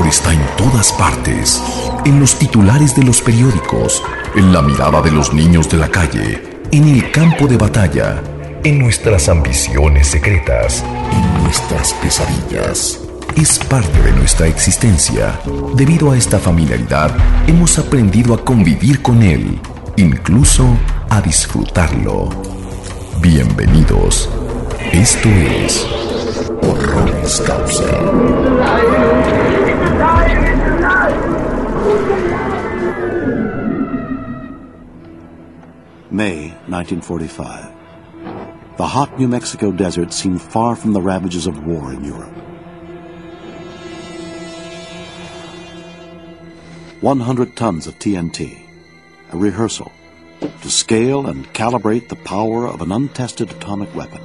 horror está en todas partes, en los titulares de los periódicos, en la mirada de los niños de la calle, en el campo de batalla, en nuestras ambiciones secretas, en nuestras pesadillas. Es parte de nuestra existencia. Debido a esta familiaridad, hemos aprendido a convivir con él, incluso a disfrutarlo. Bienvenidos. Esto es Horroris Causa. May 1945. The hot New Mexico desert seemed far from the ravages of war in Europe. 100 tons of TNT, a rehearsal to scale and calibrate the power of an untested atomic weapon.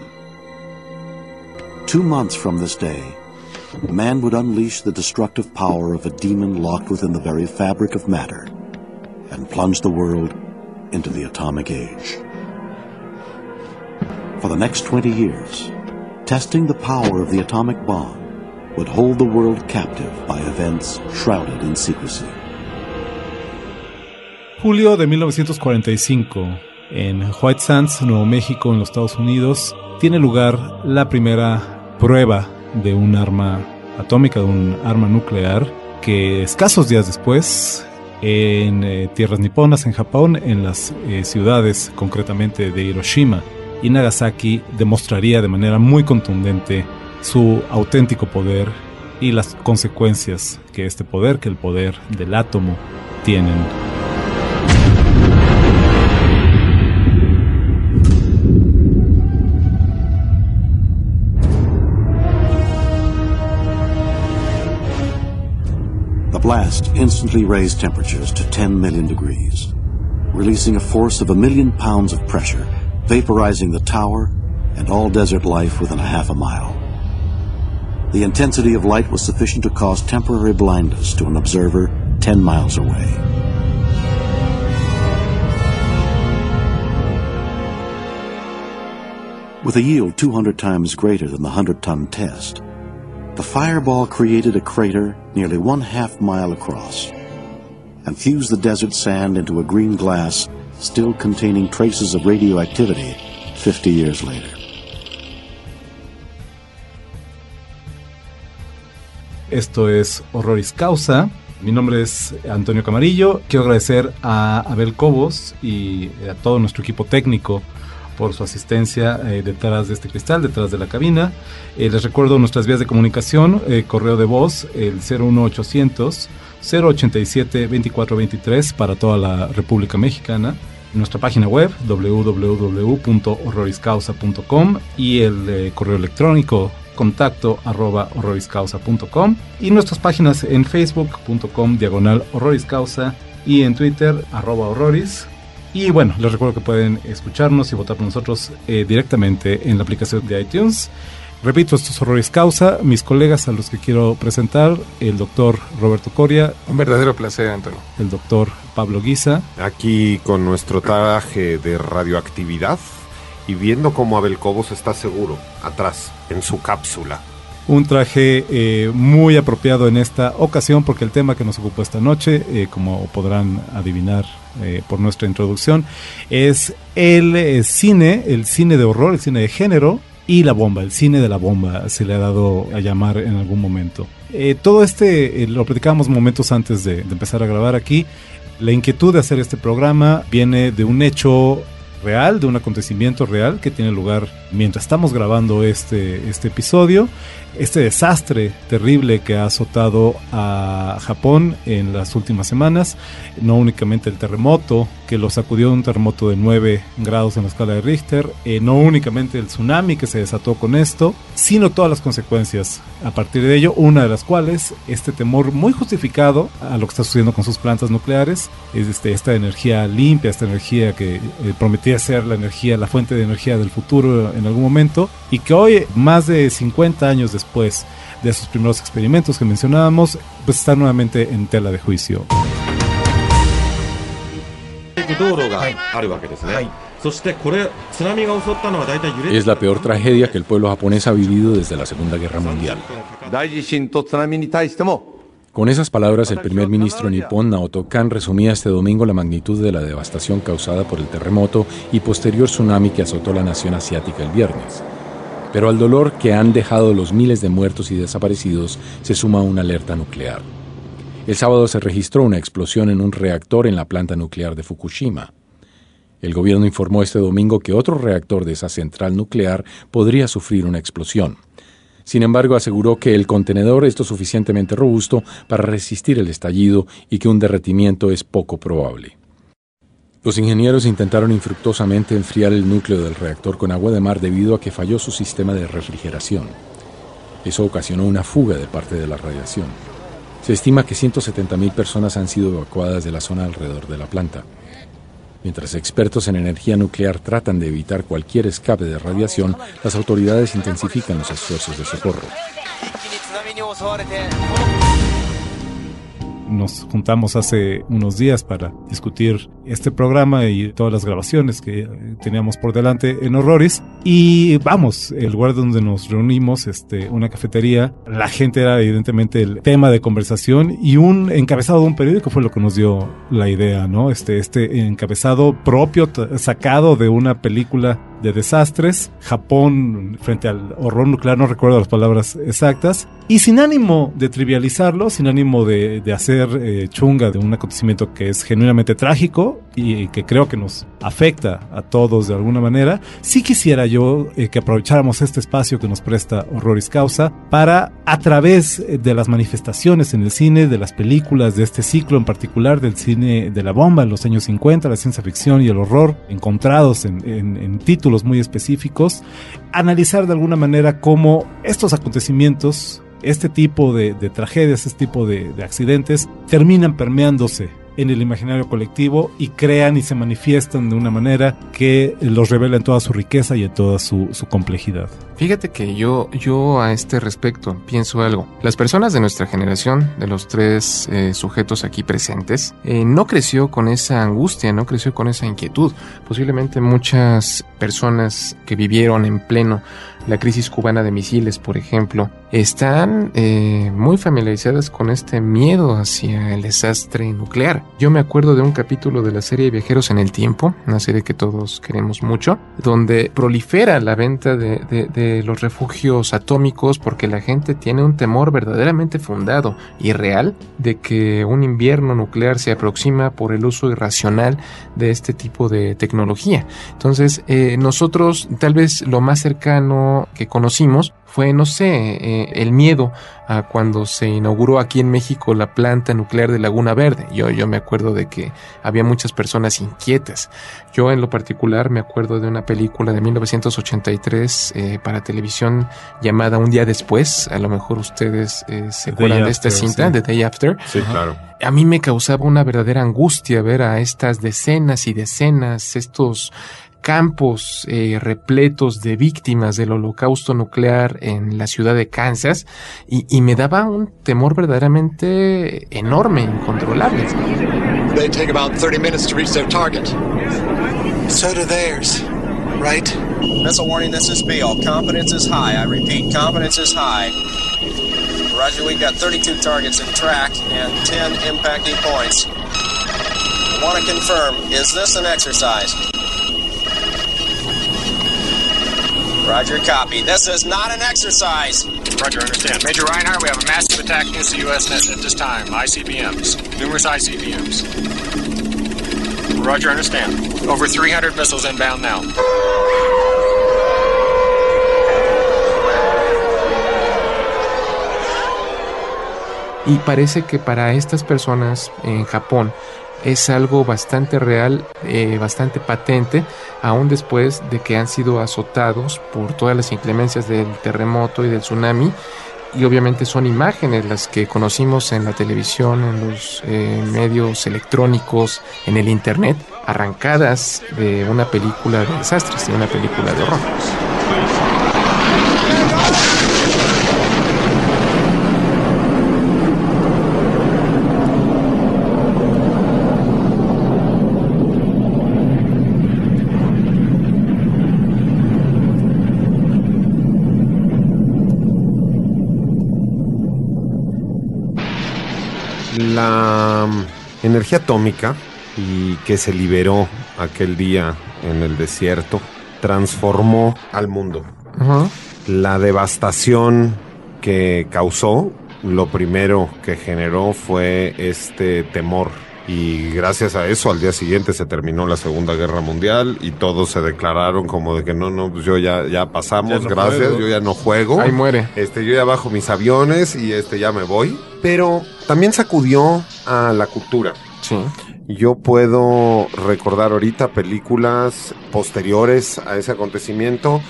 2 months from this day, man would unleash the destructive power of a demon locked within the very fabric of matter and plunge the world into the atomic age. For the next 20 years, testing the power of the atomic bomb would hold the world captive by events shrouded in secrecy. Julio de 1945, en White Sands, Nuevo México, en los Estados Unidos, tiene lugar la primera prueba de un arma atómica, de un arma nuclear, que escasos días después, en tierras niponas, en Japón, en las ciudades concretamente de Hiroshima y Nagasaki, demostraría de manera muy contundente su auténtico poder y las consecuencias que este poder, que el poder del átomo, tienen. The blast instantly raised temperatures to 10 million degrees, releasing a force of 1 million pounds of pressure, vaporizing the tower and all desert life within a half a mile. The intensity of light was sufficient to cause temporary blindness to an observer 10 miles away. With a yield 200 times greater than the 100-ton test, the fireball created a crater nearly 1/2 mile across and fused the desert sand into a green glass still containing traces of radioactivity 50 years later. Esto es Horroris Causa. Mi nombre es Antonio Camarillo. Quiero agradecer a Abel Cobos y a todo nuestro equipo técnico por su asistencia detrás de este cristal, detrás de la cabina. Les recuerdo nuestras vías de comunicación, correo de voz, el 01800 087 2423 para toda la República Mexicana. Nuestra página web, www.horroriscausa.com, y el correo electrónico contacto@horroriscausa.com, y nuestras páginas en facebook.com/horroriscausa y en Twitter @horroris. Y bueno, les recuerdo que pueden escucharnos y votar por nosotros directamente en la aplicación de iTunes. Repito, esto es Horroris Causa. Mis colegas a los que quiero presentar: el doctor Roberto Coria. Un verdadero placer, Antonio. El doctor Pablo Guisa. Aquí con nuestro traje de radioactividad y viendo cómo Abel Cobos está seguro, atrás, en su cápsula. Un traje muy apropiado en esta ocasión porque el tema que nos ocupó esta noche, como podrán adivinar por nuestra introducción, es el cine de horror, el cine de género y la bomba, el cine de la bomba se le ha dado a llamar en algún momento. Todo lo platicábamos momentos antes de empezar a grabar aquí. La inquietud de hacer este programa viene de un hecho real, de un acontecimiento real que tiene lugar mientras estamos grabando este episodio. Este desastre terrible que ha azotado a Japón en las últimas semanas, no únicamente el terremoto que lo sacudió, un terremoto de 9 grados en la escala de Richter, no únicamente el tsunami que se desató con esto, sino todas las consecuencias a partir de ello, una de las cuales este temor muy justificado a lo que está sucediendo con sus plantas nucleares, es esta energía limpia, esta energía que prometía ser la fuente de energía del futuro en algún momento, y que hoy, más de 50 años después de esos primeros experimentos que mencionábamos, pues está nuevamente en tela de juicio. Es la peor tragedia que el pueblo japonés ha vivido desde la Segunda Guerra Mundial. Con esas palabras, el primer ministro nipón Naoto Kan resumía este domingo la magnitud de la devastación causada por el terremoto y posterior tsunami que azotó la nación asiática el viernes. Pero al dolor que han dejado los miles de muertos y desaparecidos se suma una alerta nuclear. El sábado se registró una explosión en un reactor en la planta nuclear de Fukushima. El gobierno informó este domingo que otro reactor de esa central nuclear podría sufrir una explosión. Sin embargo, aseguró que el contenedor es lo suficientemente robusto para resistir el estallido y que un derretimiento es poco probable. Los ingenieros intentaron infructuosamente enfriar el núcleo del reactor con agua de mar debido a que falló su sistema de refrigeración. Eso ocasionó una fuga de parte de la radiación. Se estima que 170,000 personas han sido evacuadas de la zona alrededor de la planta. Mientras expertos en energía nuclear tratan de evitar cualquier escape de radiación, las autoridades intensifican los esfuerzos de socorro. Nos juntamos hace unos días para discutir este programa y todas las grabaciones que teníamos por delante en Horroris. Y vamos, el lugar donde nos reunimos, una cafetería, la gente era evidentemente el tema de conversación y un encabezado de un periódico fue lo que nos dio la idea, ¿no? Este encabezado propio, sacado de una película de desastres, Japón frente al horror nuclear, no recuerdo las palabras exactas, y sin ánimo de trivializarlo, sin ánimo de hacer chunga de un acontecimiento que es genuinamente trágico y que creo que nos afecta a todos de alguna manera, sí quisiera yo que aprovecháramos este espacio que nos presta Horroris Causa para, a través de las manifestaciones en el cine, de las películas, de este ciclo en particular del cine de la bomba en los años 50, la ciencia ficción y el horror encontrados en títulos muy específicos, analizar de alguna manera cómo estos acontecimientos, este tipo de tragedias, este tipo de accidentes terminan permeándose en el imaginario colectivo y crean y se manifiestan de una manera que los revela en toda su riqueza y en toda su complejidad. Fíjate que yo a este respecto pienso algo. Las personas de nuestra generación, de los tres sujetos aquí presentes, no creció con esa angustia, no creció con esa inquietud. Posiblemente muchas personas que vivieron en pleno la crisis cubana de misiles, por ejemplo, están muy familiarizadas con este miedo hacia el desastre nuclear. Yo me acuerdo de un capítulo de la serie Viajeros en el Tiempo, una serie que todos queremos mucho, donde prolifera la venta de los refugios atómicos porque la gente tiene un temor verdaderamente fundado y real de que un invierno nuclear se aproxima por el uso irracional de este tipo de tecnología. Entonces, nosotros tal vez lo más cercano que conocimos fue, no sé, el miedo a cuando se inauguró aquí en México la planta nuclear de Laguna Verde. Yo me acuerdo de que había muchas personas inquietas. Yo en lo particular me acuerdo de una película de 1983 para televisión llamada Un Día Después. A lo mejor ustedes se acuerdan de esta cinta, sí. The Day After. Sí, claro. A mí me causaba una verdadera angustia ver a estas decenas y decenas, estos campos repletos de víctimas del holocausto nuclear en la ciudad de Kansas y me daba un temor verdaderamente enorme, incontrolable. They take about 30 minutes to reach their target. So do theirs, right? Missile warning, this is Beale. Confidence is high. I repeat, confidence is high. Roger, we've got 32 targets in track and 10 impacting points. I want to confirm, is this an exercise? Roger, copy. This is not an exercise. Roger, understand. Major Reinhardt, we have a massive attack against the U.S. at this time. ICBMs. Numerous ICBMs. Roger, understand. Over 300 missiles inbound now. Y parece que para estas personas en Japón es algo bastante real, bastante patente, aún después de que han sido azotados por todas las inclemencias del terremoto y del tsunami. Y obviamente son imágenes las que conocimos en la televisión, en los medios electrónicos, en el internet, arrancadas de una película de desastres, de una película de horror. La energía atómica y que se liberó aquel día en el desierto transformó al mundo. La devastación que causó, lo primero que generó fue este temor. Y gracias a eso, al día siguiente se terminó la Segunda Guerra Mundial y todos se declararon como de que no, pues yo ya pasamos, ya no gracias, juego. Yo ya no juego. Ahí muere. Yo ya bajo mis aviones y ya me voy. Pero también sacudió a la cultura. Sí. Yo puedo recordar ahorita películas posteriores a ese acontecimiento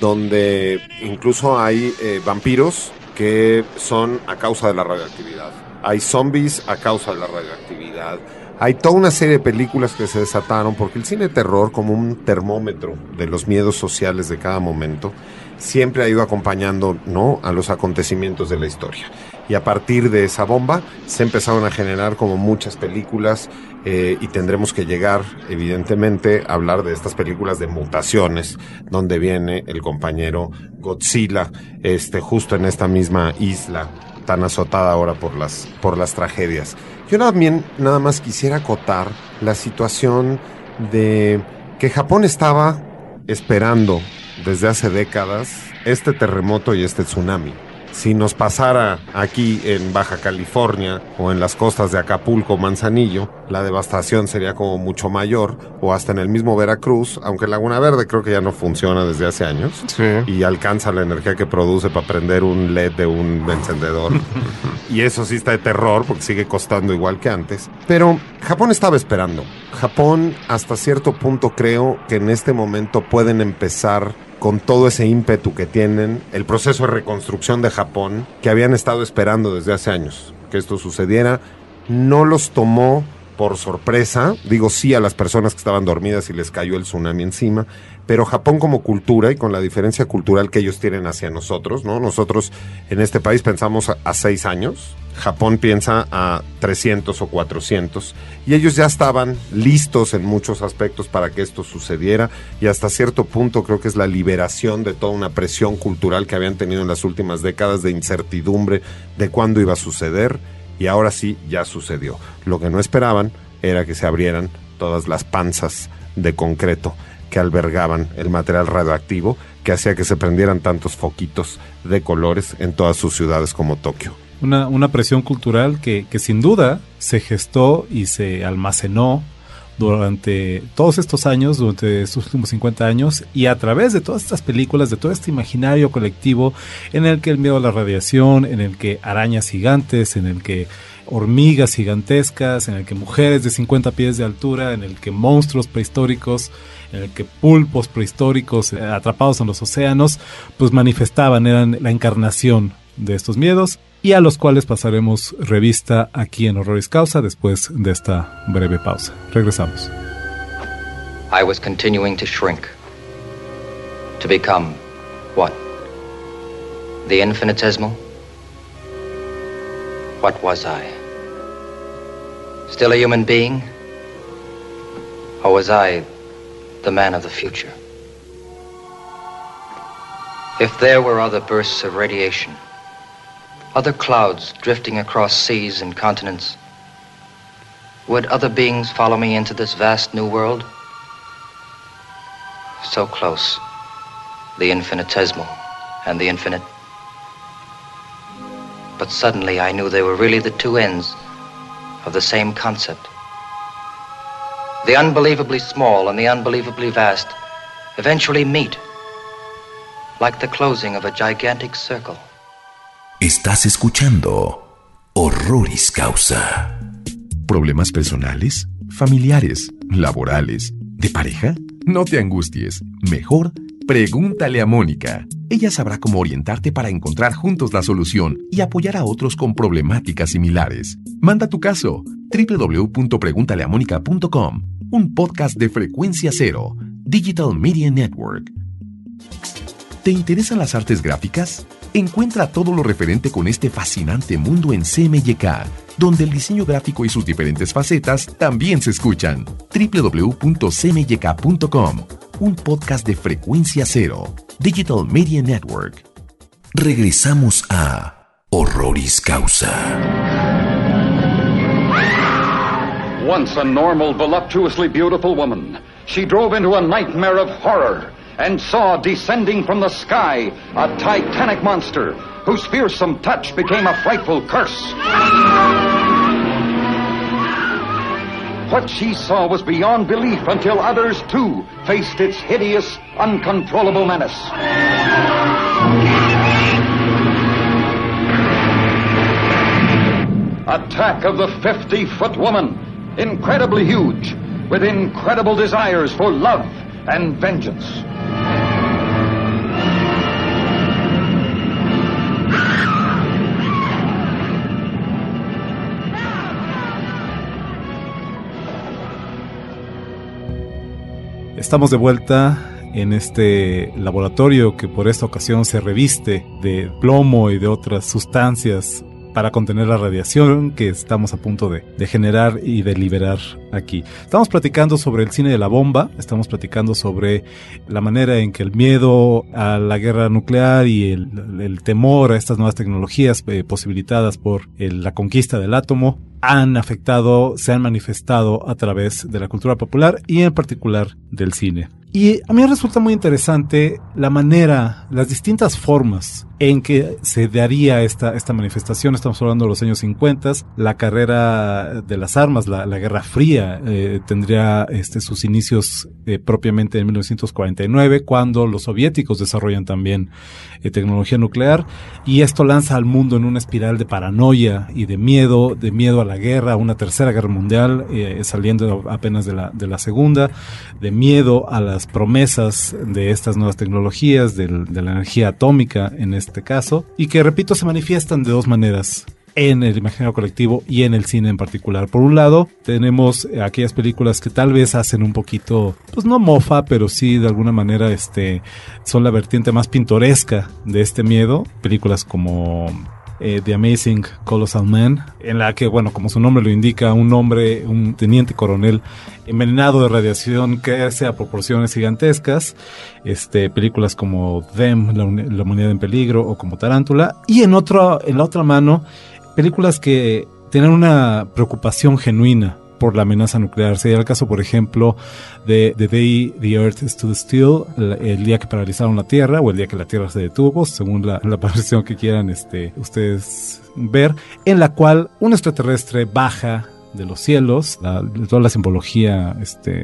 donde incluso hay vampiros que son a causa de la radioactividad. Hay zombies a causa de la radioactividad. Hay toda una serie de películas que se desataron porque el cine de terror, como un termómetro de los miedos sociales de cada momento, siempre ha ido acompañando, ¿no?, a los acontecimientos de la historia. Y a partir de esa bomba se empezaron a generar como muchas películas y tendremos que llegar, evidentemente, a hablar de estas películas de mutaciones, donde viene el compañero Godzilla, justo en esta misma isla tan azotada ahora por las tragedias. Yo nada más quisiera acotar la situación de que Japón estaba esperando desde hace décadas este terremoto y este tsunami. Si nos pasara aquí en Baja California o en las costas de Acapulco, Manzanillo, la devastación sería como mucho mayor, o hasta en el mismo Veracruz, aunque Laguna Verde creo que ya no funciona desde hace años. Sí. Y alcanza la energía que produce para prender un LED de un encendedor. Y eso sí está de terror porque sigue costando igual que antes. Pero Japón estaba esperando. Japón, hasta cierto punto, creo que en este momento pueden empezar con todo ese ímpetu que tienen, el proceso de reconstrucción de Japón, que habían estado esperando desde hace años que esto sucediera. No los tomó por sorpresa, digo sí a las personas que estaban dormidas y les cayó el tsunami encima, pero Japón como cultura y con la diferencia cultural que ellos tienen hacia nosotros, ¿no? Nosotros en este país pensamos a 6 años, Japón piensa a 300 o 400, y ellos ya estaban listos en muchos aspectos para que esto sucediera, y hasta cierto punto creo que es la liberación de toda una presión cultural que habían tenido en las últimas décadas de incertidumbre de cuándo iba a suceder, y ahora sí ya sucedió. Lo que no esperaban era que se abrieran todas las panzas de concreto que albergaban el material radioactivo que hacía que se prendieran tantos foquitos de colores en todas sus ciudades como Tokio. Una presión cultural que sin duda se gestó y se almacenó durante todos estos años, durante estos últimos 50 años, y a través de todas estas películas, de todo este imaginario colectivo en el que el miedo a la radiación, en el que arañas gigantes, en el que hormigas gigantescas, en el que mujeres de 50 pies de altura, en el que monstruos prehistóricos, en el que pulpos prehistóricos atrapados en los océanos, pues manifestaban, eran la encarnación de estos miedos, y a los cuales pasaremos revista aquí en Horroris Causa después de esta breve pausa. Regresamos. I was continuing to shrink, to become what? The infinitesimal? What was I? Still a human being? Or was I the man of the future? If there were other bursts of radiation, other clouds drifting across seas and continents, would other beings follow me into this vast new world? So close, the infinitesimal and the infinite. But suddenly I knew they were really the two ends of the same concept. The unbelievably small and the unbelievably vast eventually meet, like the closing of a gigantic circle. Estás escuchando Horroris Causa. ¿Problemas personales, familiares, laborales, de pareja? No te angusties. Mejor, pregúntale a Mónica. Ella sabrá cómo orientarte para encontrar juntos la solución y apoyar a otros con problemáticas similares. Manda tu caso. www.preguntaleamónica.com. Un podcast de Frecuencia Cero, Digital Media Network. ¿Te interesan las artes gráficas? Encuentra todo lo referente con este fascinante mundo en CMYK, donde el diseño gráfico y sus diferentes facetas también se escuchan. www.cmyk.com, un podcast de Frecuencia Cero, Digital Media Network. Regresamos a Horroris Causa. once a normal, voluptuously beautiful woman, she drove into a nightmare of horror and saw descending from the sky a titanic monster whose fearsome touch became a frightful curse. What she saw was beyond belief until others, too, faced its hideous, uncontrollable menace. Attack of the 50-foot woman, incredibly huge, with incredible desires for love and vengeance. Estamos de vuelta en este laboratorio que por esta ocasión se reviste de plomo y de otras sustancias para contener la radiación que estamos a punto de generar y de liberar aquí. Estamos platicando sobre el cine de la bomba, estamos platicando sobre la manera en que el miedo a la guerra nuclear y el temor a estas nuevas tecnologías posibilitadas por la conquista del átomo han afectado, se han manifestado a través de la cultura popular y en particular del cine. Y a mí me resulta muy interesante la manera, las distintas formas en que se daría esta manifestación. Estamos hablando de los años 50, la carrera de las armas, la Guerra Fría tendría sus inicios propiamente en 1949, cuando los soviéticos desarrollan también tecnología nuclear, y esto lanza al mundo en una espiral de paranoia y de miedo a la guerra, una tercera guerra mundial, saliendo apenas de la segunda, de miedo a las promesas de estas nuevas tecnologías, de la energía atómica en este caso, y que, repito, se manifiestan de dos maneras en el imaginario colectivo y en el cine en particular. Por un lado, tenemos aquellas películas que tal vez hacen un poquito, pues no mofa, pero sí de alguna manera son la vertiente más pintoresca de este miedo. Películas como The Amazing Colossal Man, en la que, bueno, como su nombre lo indica, un teniente coronel envenenado de radiación crece a proporciones gigantescas. Películas como Them, la humanidad en peligro, o como Tarántula. Y en la otra mano, películas que tienen una preocupación genuina por la amenaza nuclear. Sería el caso, por ejemplo, de The Day the Earth Stood Still, el día que paralizaron la Tierra, o el día que la Tierra se detuvo, según la versión que quieran ustedes ver, en la cual un extraterrestre baja de los cielos. Toda la simbología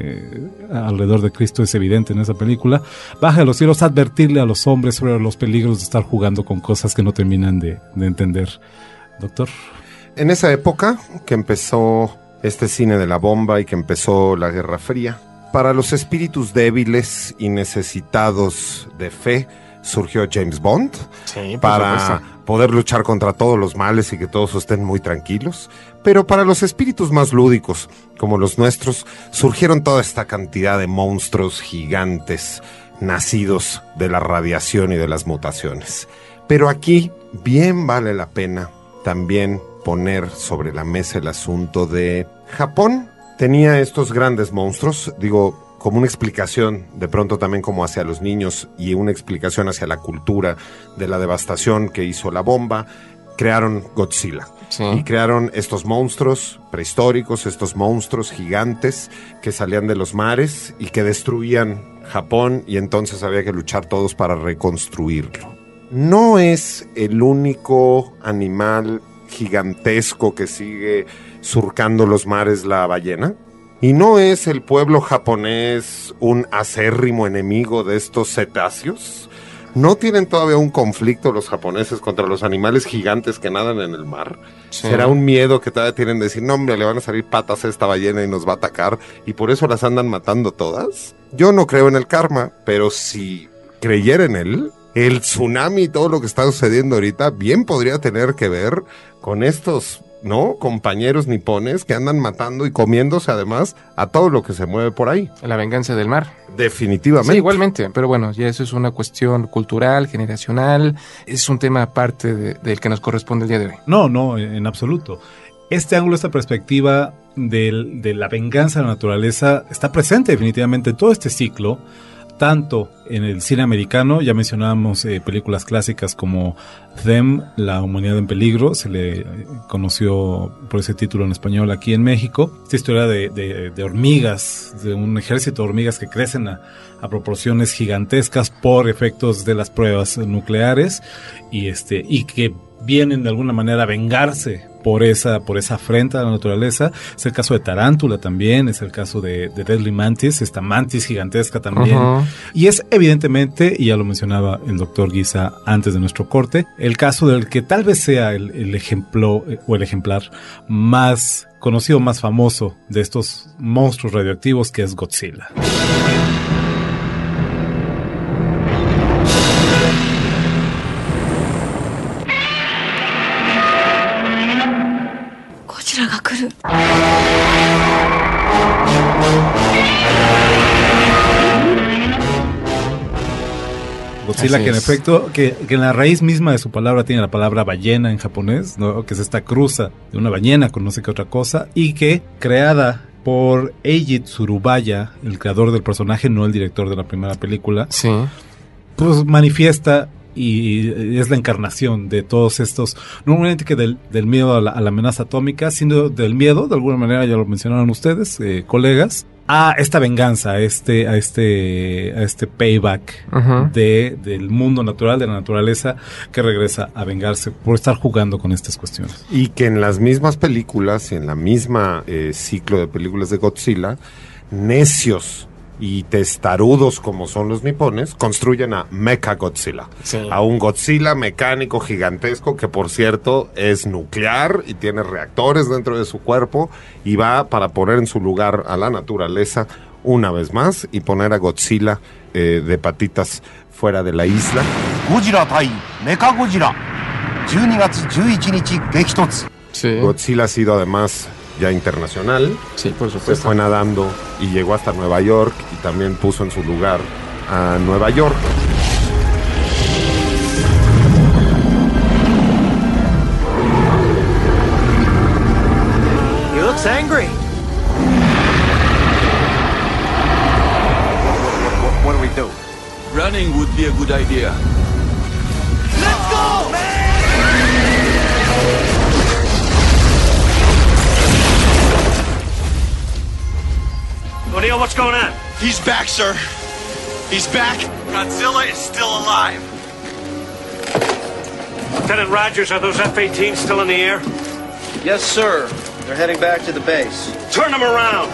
alrededor de Cristo es evidente en esa película. Baja de los cielos a advertirle a los hombres sobre los peligros de estar jugando con cosas que no terminan de entender. Doctor. En esa época que empezó este cine de la bomba y que empezó la Guerra Fría, para los espíritus débiles y necesitados de fe surgió James Bond, sí, para poder luchar contra todos los males y que todos estén muy tranquilos. Pero para los espíritus más lúdicos, como los nuestros, surgieron toda esta cantidad de monstruos gigantes nacidos de la radiación y de las mutaciones. Pero aquí bien vale la pena también poner sobre la mesa el asunto de Japón. Tenía estos grandes monstruos, digo, como una explicación de pronto también como hacia los niños y una explicación hacia la cultura de la devastación que hizo la bomba. Crearon Godzilla. Sí. Y crearon estos monstruos prehistóricos, estos monstruos gigantes que salían de los mares y que destruían Japón, y entonces había que luchar todos para reconstruirlo. No es el único animal gigantesco que sigue surcando los mares la ballena, y no es el pueblo japonés un acérrimo enemigo de estos cetáceos. ¿No tienen todavía un conflicto los japoneses contra los animales gigantes que nadan en el mar? Sí. ¿Será un miedo que todavía tienen de decir, no hombre, le van a salir patas a esta ballena y nos va a atacar, y por eso las andan matando todas? Yo no creo en el karma, pero si creyera en él, el tsunami y todo lo que está sucediendo ahorita bien podría tener que ver con estos, ¿no?, compañeros nipones que andan matando y comiéndose además a todo lo que se mueve por ahí. La venganza del mar. Definitivamente. Sí, igualmente, pero bueno, ya eso es una cuestión cultural, generacional, es un tema aparte del que nos corresponde el día de hoy. No, en absoluto. Este ángulo, esta perspectiva de la venganza de la naturaleza está presente definitivamente en todo este ciclo, tanto en el cine americano. Ya mencionábamos películas clásicas como Them, La humanidad en peligro, se le conoció por ese título en español aquí en México. Esta historia de hormigas, de un ejército de hormigas que crecen a proporciones gigantescas por efectos de las pruebas nucleares y que vienen de alguna manera a vengarse por esa afrenta a la naturaleza. Es el caso de Tarántula también, es el caso de Deadly Mantis, esta mantis gigantesca también. Y es evidentemente, y ya lo mencionaba el doctor Guisa antes de nuestro corte, el caso del que tal vez sea el ejemplo o el ejemplar más conocido, más famoso de estos monstruos radioactivos, que es Godzilla. Godzilla, que en efecto, que en la raíz misma de su palabra tiene la palabra ballena en japonés, ¿no? Que es esta cruza de una ballena con no sé qué otra cosa, y que creada por Eiji Tsurubaya, el creador del personaje, no el director de la primera película, pues manifiesta y es la encarnación de todos estos, no únicamente que del miedo a la amenaza atómica, sino del miedo, de alguna manera, ya lo mencionaron ustedes, colegas, a esta venganza, a este payback del mundo natural, de la naturaleza, que regresa a vengarse por estar jugando con estas cuestiones. Y que en las mismas películas y en la misma ciclo de películas de Godzilla, necios y testarudos como son los nipones, construyen a Mechagodzilla, a un Godzilla mecánico gigantesco que, por cierto, es nuclear y tiene reactores dentro de su cuerpo y va para poner en su lugar a la naturaleza una vez más y poner a Godzilla de patitas fuera de la isla. Godzilla tai Mechagodzilla 12月11日激突. Godzilla ha sido además ya internacional. Sí, por supuesto. Se fue nadando y llegó hasta Nueva York y también puso en su lugar a Nueva York. He looks angry. What do we do? Running would be a good idea. Let's go, man! O'Neill, what's going on? He's back, sir. He's back. Godzilla is still alive. Lieutenant Rogers, are those F-18s still in the air? Yes, sir. They're heading back to the base. Turn them around.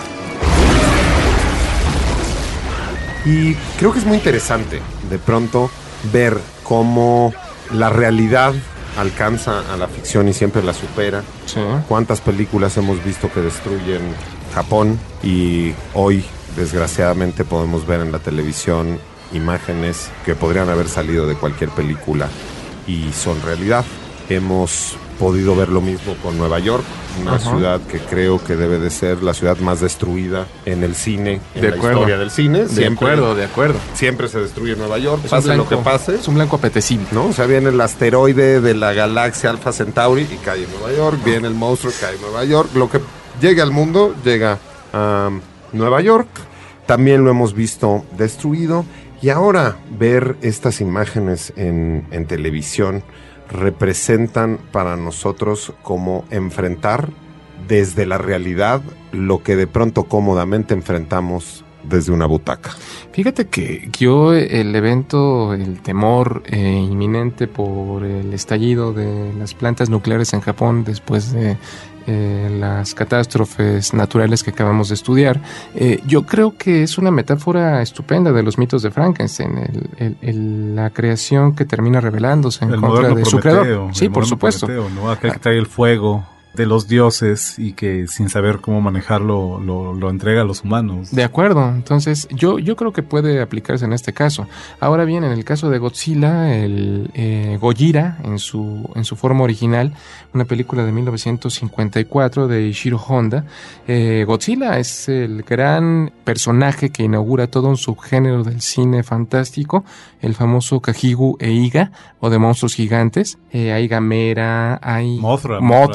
Y creo que es muy interesante de pronto ver cómo la realidad alcanza a la ficción y siempre la supera. Cuántas películas hemos visto que destruyen Japón y hoy desgraciadamente podemos ver en la televisión imágenes que podrían haber salido de cualquier película y son realidad. Hemos podido ver lo mismo con Nueva York, una ciudad que creo que debe de ser la ciudad más destruida en el cine, en la historia del cine. De acuerdo. Siempre se destruye Nueva York, pase lo que pase. Es un blanco apetecible, ¿no? O sea, viene el asteroide de la galaxia Alpha Centauri y cae en Nueva York, viene el monstruo y cae en Nueva York. Lo que llega al mundo, llega a Nueva York. También lo hemos visto destruido. Y ahora ver estas imágenes en televisión representan para nosotros como enfrentar desde la realidad lo que de pronto cómodamente enfrentamos desde una butaca. Fíjate que yo el evento, el temor inminente por el estallido de las plantas nucleares en Japón después de las catástrofes naturales que acabamos de estudiar, yo creo que es una metáfora estupenda de los mitos de Frankenstein, la creación que termina rebelándose en contra de su creador. Sí, por supuesto. Prometeo, ¿no? Aquel que trae el fuego de los dioses y que sin saber cómo manejarlo lo entrega a los humanos. De acuerdo, entonces yo creo que puede aplicarse en este caso. Ahora bien, en el caso de Godzilla, el Gojira en su forma original, una película de 1954 de Ishiro Honda, Godzilla es el gran personaje que inaugura todo un subgénero del cine fantástico, el famoso Kajigu Eiga, o de monstruos gigantes. Hay Gamera, hay Mothra, hay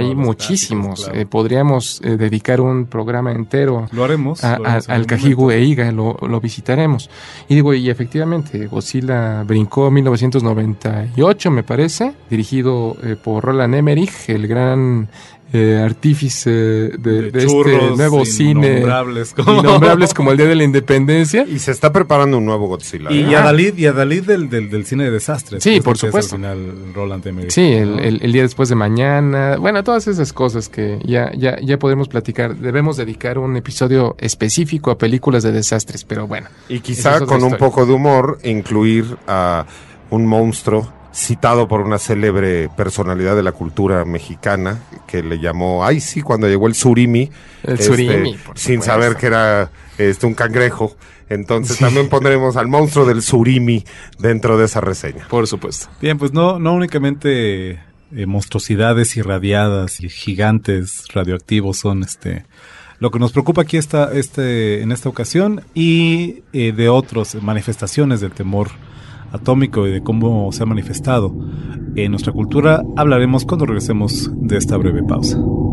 hay muchísimos. Claro. Podríamos dedicar un programa entero. Lo haremos. Al Cajigu Eiga, lo visitaremos. Y digo, y efectivamente, Godzilla brincó en 1998, me parece, dirigido por Roland Emmerich, el gran artífice de este nuevo cine innombrables como el Día de la Independencia, y se está preparando un nuevo Godzilla, y Adalid del cine de desastres, sí, por supuesto, al final Roland Emmerich, sí, el día después de mañana, bueno, todas esas cosas que ya podemos platicar. Debemos dedicar un episodio específico a películas de desastres, pero bueno, y quizá con un poco de humor incluir a un monstruo citado por una célebre personalidad de la cultura mexicana que le llamó, cuando llegó el surimi, sin saber que era un cangrejo. Entonces también pondremos al monstruo del surimi dentro de esa reseña. Por supuesto. Bien, pues no únicamente monstruosidades irradiadas y gigantes radioactivos son lo que nos preocupa aquí en esta ocasión, y de otras manifestaciones del temor atómico y de cómo se ha manifestado en nuestra cultura hablaremos cuando regresemos de esta breve pausa.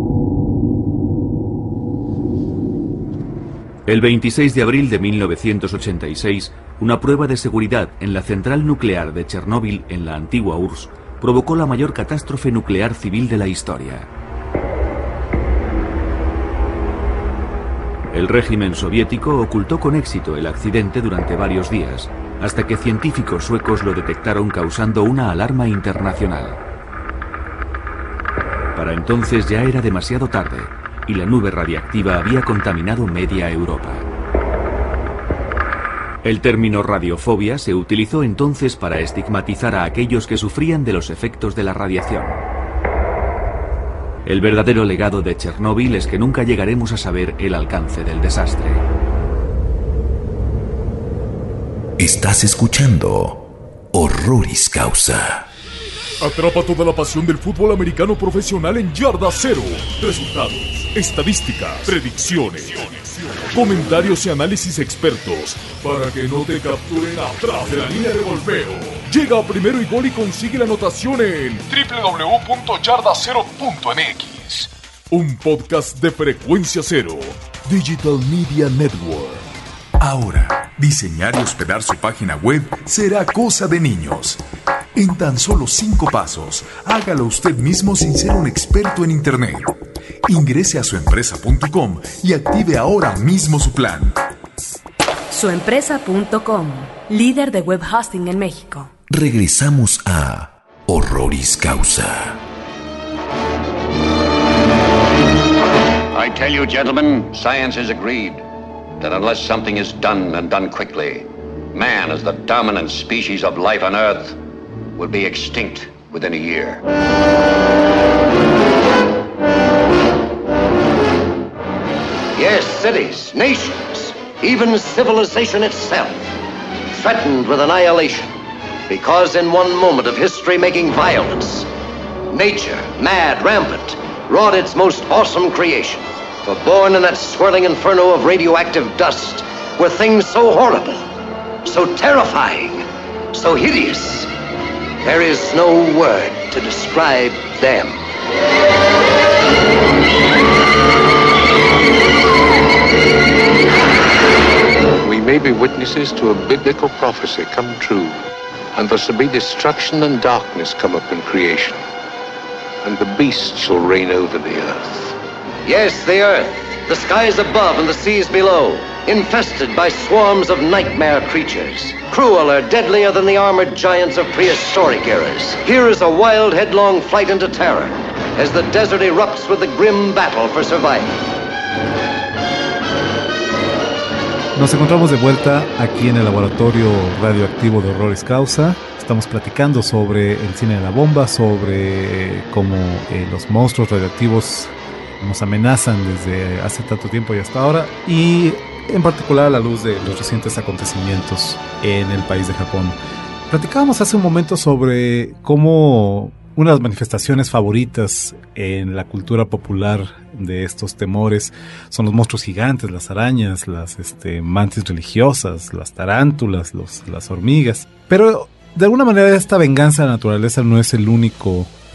El 26 de abril de 1986, una prueba de seguridad en la central nuclear de Chernóbil, en la antigua URSS, provocó la mayor catástrofe nuclear civil de la historia. El régimen soviético ocultó con éxito el accidente durante varios días, hasta que científicos suecos lo detectaron, causando una alarma internacional. Para entonces ya era demasiado tarde, y la nube radiactiva había contaminado media Europa. El término radiofobia se utilizó entonces para estigmatizar a aquellos que sufrían de los efectos de la radiación. El verdadero legado de Chernóbil es que nunca llegaremos a saber el alcance del desastre. Estás escuchando Horroris Causa. Atrapa toda la pasión del fútbol americano profesional en Yarda Cero. Resultados, estadísticas, predicciones, comentarios y análisis expertos para que no te capturen atrás de la línea de golpeo. Llega a primero y gol y consigue la anotación en www.yardacero.mx. Un podcast de Frecuencia Cero, Digital Media Network. Ahora, diseñar y hospedar su página web será cosa de niños. En tan solo 5 pasos, hágalo usted mismo sin ser un experto en Internet. Ingrese a suempresa.com y active ahora mismo su plan. Suempresa.com, líder de web hosting en México. Regresamos a Horroris Causa. I tell you, gentlemen, science has agreed that unless something is done and done quickly, man as the dominant species of life on Earth will be extinct within a year. Yes, cities, nations, even civilization itself, threatened with annihilation, because in one moment of history-making violence, nature, mad, rampant, wrought its most awesome creation. For born in that swirling inferno of radioactive dust were things so horrible, so terrifying, so hideous. There is no word to describe them. We may be witnesses to a biblical prophecy come true, and there shall be destruction and darkness come up in creation, and the beast shall reign over the earth. Yes, the earth, the skies above and the seas below, infested by swarms of nightmare creatures, crueler, deadlier than the armored giants of prehistoric eras. Here is a wild, headlong flight into terror, as the desert erupts with the grim battle for survival. Nos encontramos de vuelta aquí en el laboratorio radioactivo de Horroris Causa. Estamos platicando sobre el cine de la bomba, sobre cómo los monstruos radioactivos nos amenazan desde hace tanto tiempo y hasta ahora, y en particular a la luz de los recientes acontecimientos en el país de Japón. Platicábamos hace un momento sobre cómo una de las manifestaciones favoritas en la cultura popular de estos temores son los monstruos gigantes, las arañas, las mantis religiosas, las tarántulas, las hormigas. Pero de alguna manera esta venganza de la naturaleza no es el único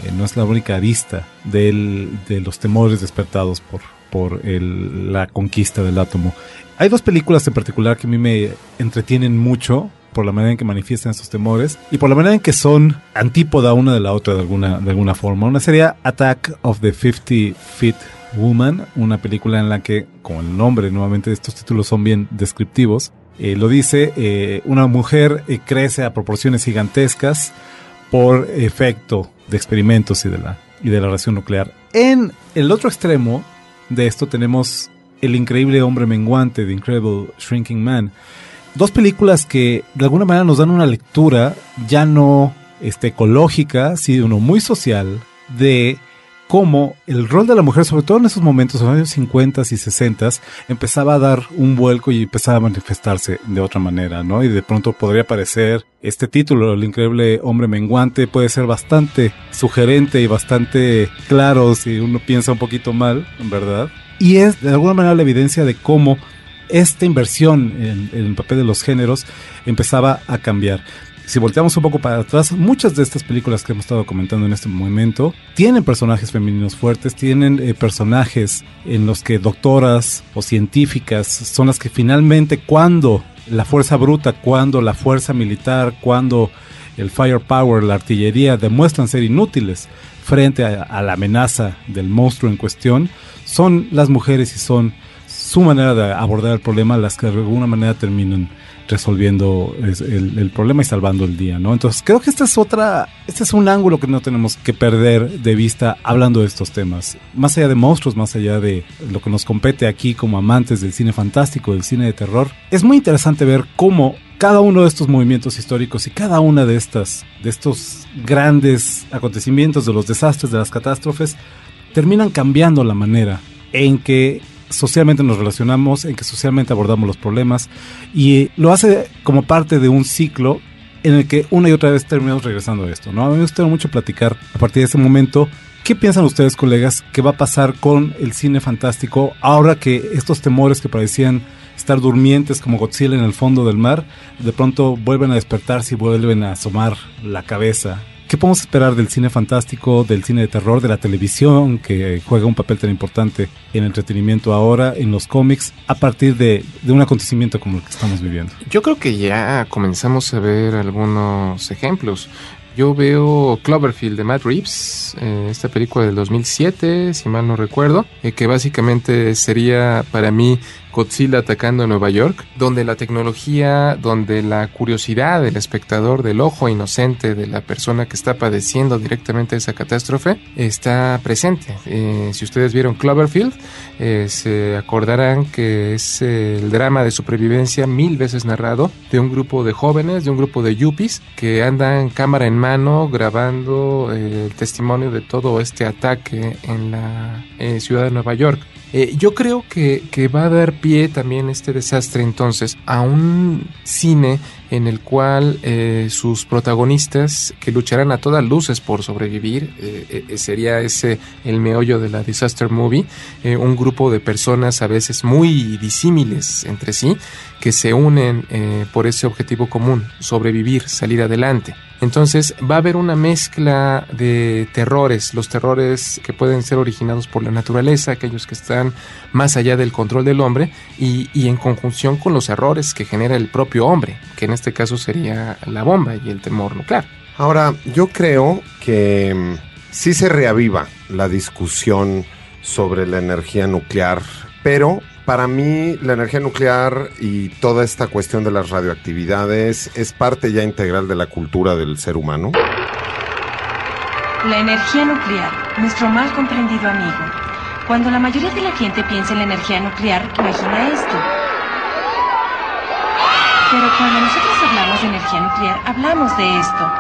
no es la única arista de los temores despertados por la conquista del átomo. Hay dos películas en particular que a mí me entretienen mucho por la manera en que manifiestan esos temores y por la manera en que son antípoda una de la otra de alguna forma. Una sería Attack of the 50 Feet Woman, una película en la que, como el nombre, nuevamente estos títulos son bien descriptivos, lo dice, una mujer crece a proporciones gigantescas por efecto de experimentos y de la radiación nuclear. En el otro extremo de esto tenemos El increíble hombre menguante, The Incredible Shrinking Man. Dos películas que de alguna manera nos dan una lectura ya no ecológica, sino muy social, de cómo el rol de la mujer, sobre todo en esos momentos, en los años 50 y 60, empezaba a dar un vuelco y empezaba a manifestarse de otra manera, ¿no? Y de pronto podría parecer este título, El increíble hombre menguante, puede ser bastante sugerente y bastante claro si uno piensa un poquito mal, en verdad. Y es de alguna manera la evidencia de cómo esta inversión en el papel de los géneros empezaba a cambiar. Si volteamos un poco para atrás, muchas de estas películas que hemos estado comentando en este momento tienen personajes femeninos fuertes, tienen personajes en los que doctoras o científicas son las que finalmente, cuando la fuerza bruta, cuando la fuerza militar, cuando el firepower, la artillería, demuestran ser inútiles frente a la amenaza del monstruo en cuestión, son las mujeres y son su manera de abordar el problema las que de alguna manera terminan resolviendo el problema y salvando el día, ¿no? Entonces creo que este es un ángulo que no tenemos que perder de vista hablando de estos temas. Más allá de monstruos, más allá de lo que nos compete aquí como amantes del cine fantástico, del cine de terror, es muy interesante ver cómo cada uno de estos movimientos históricos y cada una de estos grandes acontecimientos, de los desastres, de las catástrofes, terminan cambiando la manera en que socialmente nos relacionamos, en que socialmente abordamos los problemas, y lo hace como parte de un ciclo en el que una y otra vez terminamos regresando a esto, ¿no? A mí me gusta mucho platicar a partir de este momento. ¿Qué piensan ustedes, colegas, que va a pasar con el cine fantástico ahora que estos temores que parecían estar durmientes como Godzilla en el fondo del mar, de pronto vuelven a despertarse y vuelven a asomar la cabeza? ¿Qué podemos esperar del cine fantástico, del cine de terror, de la televisión, que juega un papel tan importante en el entretenimiento ahora, en los cómics, a partir de un acontecimiento como el que estamos viviendo? Yo creo que ya comenzamos a ver algunos ejemplos. Yo veo Cloverfield de Matt Reeves, esta película del 2007, si mal no recuerdo, que básicamente sería para mí Godzilla atacando a Nueva York, donde la tecnología, donde la curiosidad del espectador, del ojo inocente de la persona que está padeciendo directamente esa catástrofe, está presente. Si ustedes vieron Cloverfield, se acordarán que es el drama de supervivencia 1000 veces narrado de un grupo de jóvenes, de un grupo de yuppies que andan cámara en mano grabando el testimonio de todo este ataque en la ciudad de Nueva York. Yo creo que va a dar pie también este desastre entonces a un cine en el cual sus protagonistas, que lucharán a todas luces por sobrevivir, sería ese el meollo de la disaster movie, un grupo de personas a veces muy disímiles entre sí, que se unen por ese objetivo común, sobrevivir, salir adelante. Entonces va a haber una mezcla de terrores, los terrores que pueden ser originados por la naturaleza, aquellos que están más allá del control del hombre, y en conjunción con los errores que genera el propio hombre, que en este caso sería la bomba y el temor nuclear. Ahora, yo creo que sí se reaviva la discusión sobre la energía nuclear, pero para mí la energía nuclear y toda esta cuestión de las radioactividades es parte ya integral de la cultura del ser humano. La energía nuclear, nuestro mal comprendido amigo. Cuando la mayoría de la gente piensa en la energía nuclear, imagina esto. Pero cuando nosotros hablamos de energía nuclear, hablamos de esto.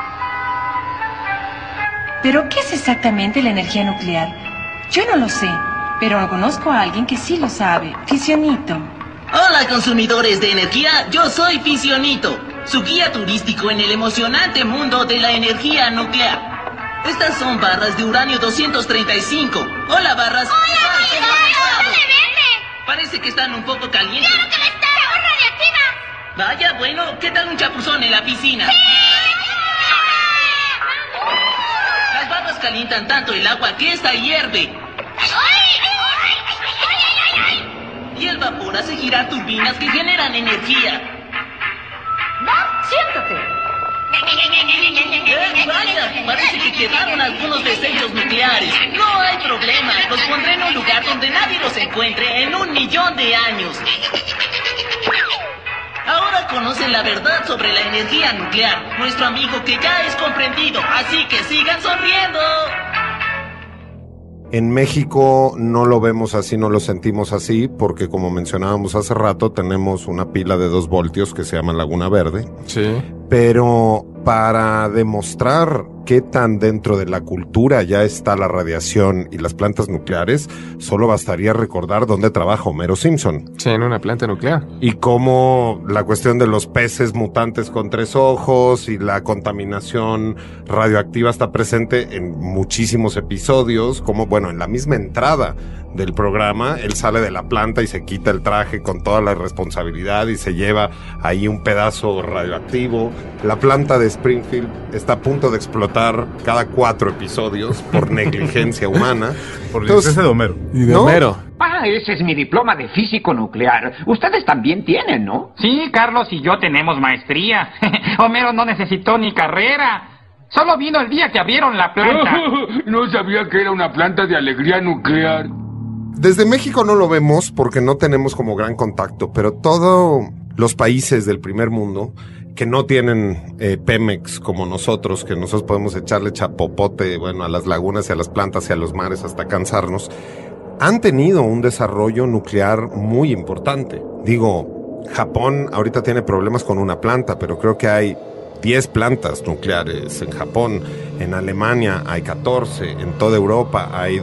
¿Pero qué es exactamente la energía nuclear? Yo no lo sé, pero conozco a alguien que sí lo sabe. Fisionito. Hola, consumidores de energía, yo soy Fisionito, su guía turístico en el emocionante mundo de la energía nuclear. Estas son barras de uranio 235. Hola, barras. ¡Hola, amigo! ¿Dónde vende? Parece que están un poco calientes. ¡Claro que está! ¡Es radiactiva! Vaya, bueno, ¿qué tal un chapuzón en la piscina? ¡Sí! Las barras calientan tanto el agua que esta hierve. Y el vapor hace girar turbinas que generan energía. Bob, siéntate. Vaya, parece que quedaron algunos desechos nucleares. No hay problema, los pondré en un lugar donde nadie los encuentre en 1.000.000 de años. Ahora conocen la verdad sobre la energía nuclear, nuestro amigo que ya es comprendido, así que sigan sonriendo. En México no lo vemos así, no lo sentimos así, porque como mencionábamos hace rato, tenemos una pila de 2 voltios que se llama Laguna Verde. Sí. Pero para demostrar qué tan dentro de la cultura ya está la radiación y las plantas nucleares, solo bastaría recordar dónde trabaja Homero Simpson. Sí, en una planta nuclear. Y cómo la cuestión de los peces mutantes con 3 ojos y la contaminación radioactiva está presente en muchísimos episodios, como bueno, en la misma entrada del programa, él sale de la planta y se quita el traje con toda la responsabilidad y se lleva ahí un pedazo radioactivo. La planta de Springfield está a punto de explotar cada 4 episodios por negligencia humana. Por negligencia de Homero. Y de Homero. Ah, ese es mi diploma de físico nuclear. Ustedes también tienen, ¿no? Sí, Carlos y yo tenemos maestría. Homero no necesitó ni carrera. Solo vino el día que abrieron la planta. No sabía que era una planta de alegría nuclear. Desde México no lo vemos porque no tenemos como gran contacto, pero todos los países del primer mundo que no tienen Pemex como nosotros, que nosotros podemos echarle chapopote, bueno, a las lagunas y a las plantas y a los mares hasta cansarnos, han tenido un desarrollo nuclear muy importante. Digo, Japón ahorita tiene problemas con una planta, pero creo que hay 10 plantas nucleares en Japón. En Alemania hay 14, en toda Europa hay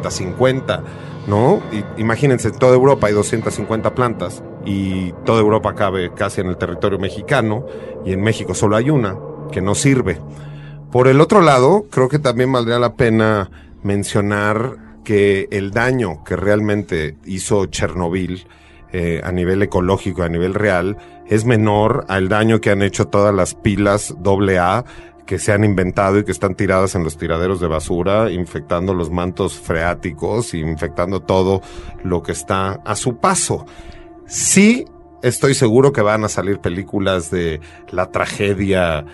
250, ¿no? Imagínense, en toda Europa hay 250 plantas y toda Europa cabe casi en el territorio mexicano y en México solo hay una que no sirve. Por el otro lado, creo que también valdría la pena mencionar que el daño que realmente hizo Chernobyl a nivel ecológico, a nivel real, es menor al daño que han hecho todas las pilas AA que se han inventado y que están tiradas en los tiraderos de basura, infectando los mantos freáticos, infectando todo lo que está a su paso. Sí, estoy seguro que van a salir películas de la tragedia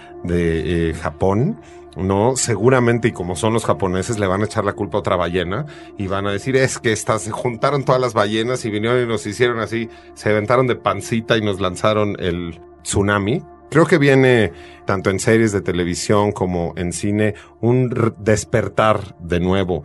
de Japón, ¿no? Seguramente, y como son los japoneses, le van a echar la culpa a otra ballena y van a decir, es que se juntaron todas las ballenas y vinieron y nos hicieron así, se aventaron de pancita y nos lanzaron el tsunami. Creo que viene, tanto en series de televisión como en cine, un despertar de nuevo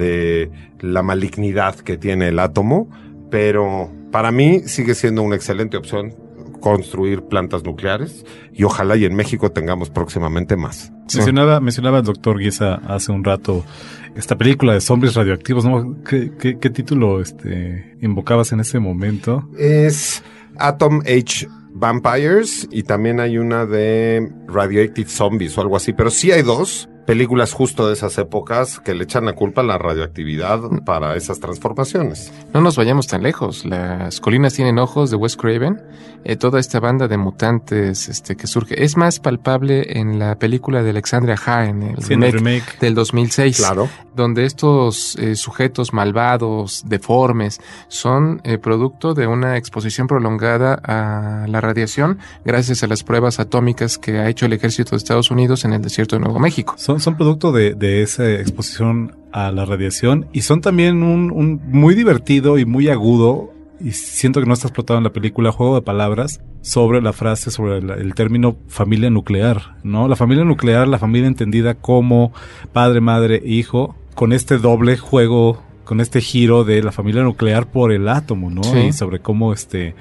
de la malignidad que tiene el átomo, pero para mí sigue siendo una excelente opción construir plantas nucleares y ojalá y en México tengamos próximamente más. Mencionaba el doctor Guisa hace un rato esta película de zombies radioactivos, ¿no? ¿Qué título invocabas en ese momento? Es Atom Age Vampires y también hay una de Radioactive Zombies o algo así, pero sí hay 2 películas justo de esas épocas que le echan la culpa a la radioactividad para esas transformaciones. No nos vayamos tan lejos. Las colinas tienen ojos de Wes Craven. Toda esta banda de mutantes que surge es más palpable en la película de Alexandria Haen, el remake del 2006, claro, donde estos sujetos malvados, deformes, son producto de una exposición prolongada a la radiación gracias a las pruebas atómicas que ha hecho el ejército de Estados Unidos en el desierto de Nuevo México. Son producto de esa exposición a la radiación y son también un muy divertido y muy agudo, y siento que no está explotado en la película, juego de palabras sobre la frase, sobre el término familia nuclear, ¿no? La familia nuclear, la familia entendida como padre, madre, hijo, con este doble juego, con este giro de la familia nuclear por el átomo, ¿no? Sí. Y sobre cómo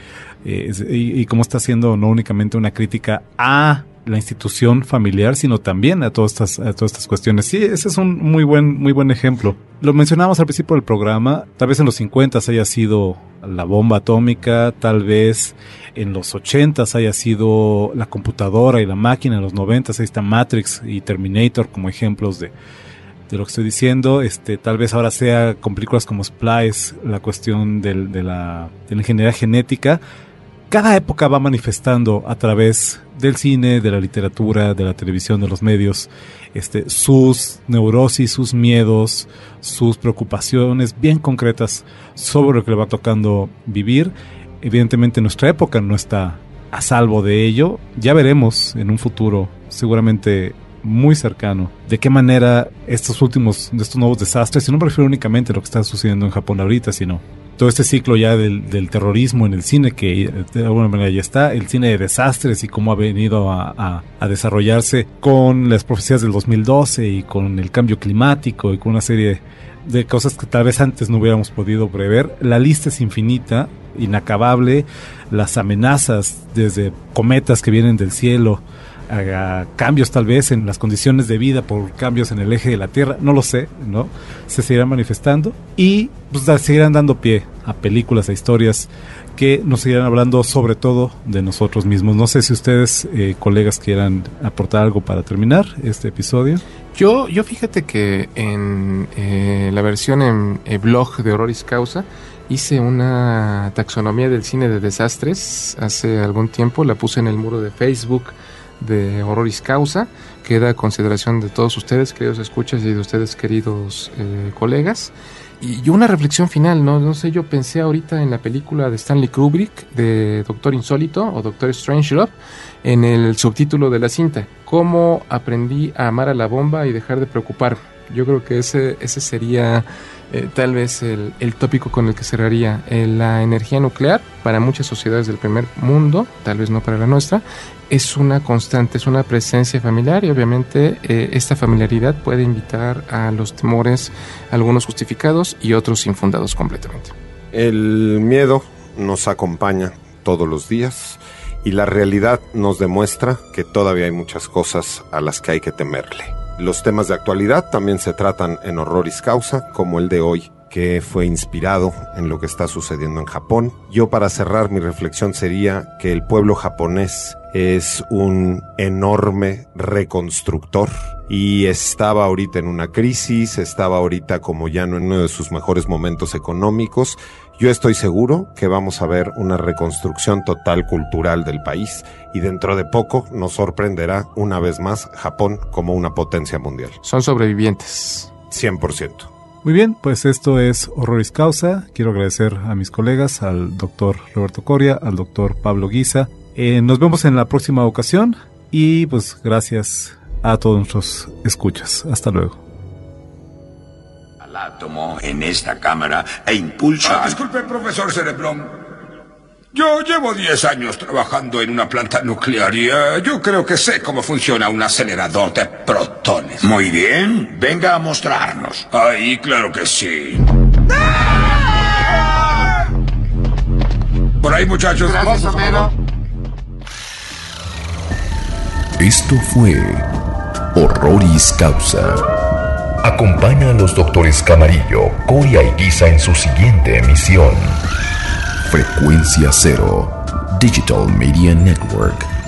y cómo está haciendo no únicamente una crítica a la institución familiar, sino también a todas estas cuestiones. Sí, ese es un muy buen ejemplo. Lo mencionábamos al principio del programa, tal vez en los 50 haya sido la bomba atómica, tal vez en los 80 haya sido la computadora y la máquina, en los 90 ahí está Matrix y Terminator como ejemplos de lo que estoy diciendo. Tal vez ahora sea con películas como Splice la cuestión de la ingeniería genética. cada época va manifestando a través del cine, de la literatura, de la televisión, de los medios, sus neurosis, sus miedos, sus preocupaciones bien concretas sobre lo que le va tocando vivir. Evidentemente nuestra época no está a salvo de ello. Ya veremos en un futuro seguramente muy cercano de qué manera estos nuevos desastres, y no me refiero únicamente a lo que está sucediendo en Japón ahorita, sino todo este ciclo ya del terrorismo en el cine, que de alguna manera ya está, el cine de desastres y cómo ha venido a desarrollarse con las profecías del 2012 y con el cambio climático y con una serie de cosas que tal vez antes no hubiéramos podido prever. La lista es infinita, inacabable, las amenazas desde cometas que vienen del cielo, a cambios tal vez en las condiciones de vida por cambios en el eje de la Tierra, no lo sé, ¿no? Se seguirán manifestando y pues seguirán dando pie a películas, a historias que nos seguirán hablando sobre todo de nosotros mismos. No sé si ustedes, colegas, quieran aportar algo para terminar este episodio. Yo fíjate que en la versión en blog de Horroris Causa hice una taxonomía del cine de desastres hace algún tiempo, la puse en el muro de Facebook de Horroris Causa, queda a consideración de todos ustedes, queridos escuchas, y de ustedes, queridos colegas. Y una reflexión final, no sé, yo pensé ahorita en la película de Stanley Kubrick de Doctor Insólito o Doctor Strangelove, en el subtítulo de la cinta, cómo aprendí a amar a la bomba y dejar de preocuparme. Yo creo que ese sería tal vez el tópico con el que cerraría. La energía nuclear, para muchas sociedades del primer mundo, tal vez no para la nuestra, es una constante, es una presencia familiar, y obviamente esta familiaridad puede invitar a los temores, algunos justificados y otros infundados completamente. El miedo nos acompaña todos los días y la realidad nos demuestra que todavía hay muchas cosas a las que hay que temerle. Los temas de actualidad también se tratan en Horroris Causa, como el de hoy, que fue inspirado en lo que está sucediendo en Japón. Yo, para cerrar, mi reflexión sería que el pueblo japonés es un enorme reconstructor y estaba ahorita en una crisis, estaba ahorita como ya no en uno de sus mejores momentos económicos. Yo estoy seguro que vamos a ver una reconstrucción total cultural del país y dentro de poco nos sorprenderá una vez más Japón como una potencia mundial. Son sobrevivientes. 100%. Muy bien, pues esto es Horroris Causa. Quiero agradecer a mis colegas, al doctor Roberto Coria, al doctor Pablo Guisa. Nos vemos en la próxima ocasión y pues gracias a todos nuestros escuchas. Hasta luego. Al átomo en esta cámara e impulsa... disculpe, profesor Cerebrón. Yo llevo 10 años trabajando en una planta nuclear y yo creo que sé cómo funciona un acelerador de protones. Muy bien, venga a mostrarnos. Ay, claro que sí. Por ahí, muchachos. Gracias, Homero. Esto fue Horroris Causa. Acompaña a los doctores Camarillo, Coria y Guisa en su siguiente emisión. Frecuencia Cero, Digital Media Network.